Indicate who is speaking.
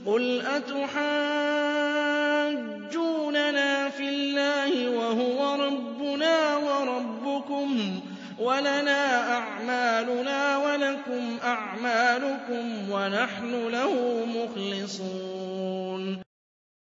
Speaker 1: قُلْ أَتُحَاجُّونَنَا فِي اللَّهِ وَهُوَ رَبُّنَا وَرَبُّكُمْ وَلَنَا أَعْمَالُنَا وَلَكُمْ أَعْمَالُكُمْ وَنَحْنُ لَهُ مُخْلِصُونَ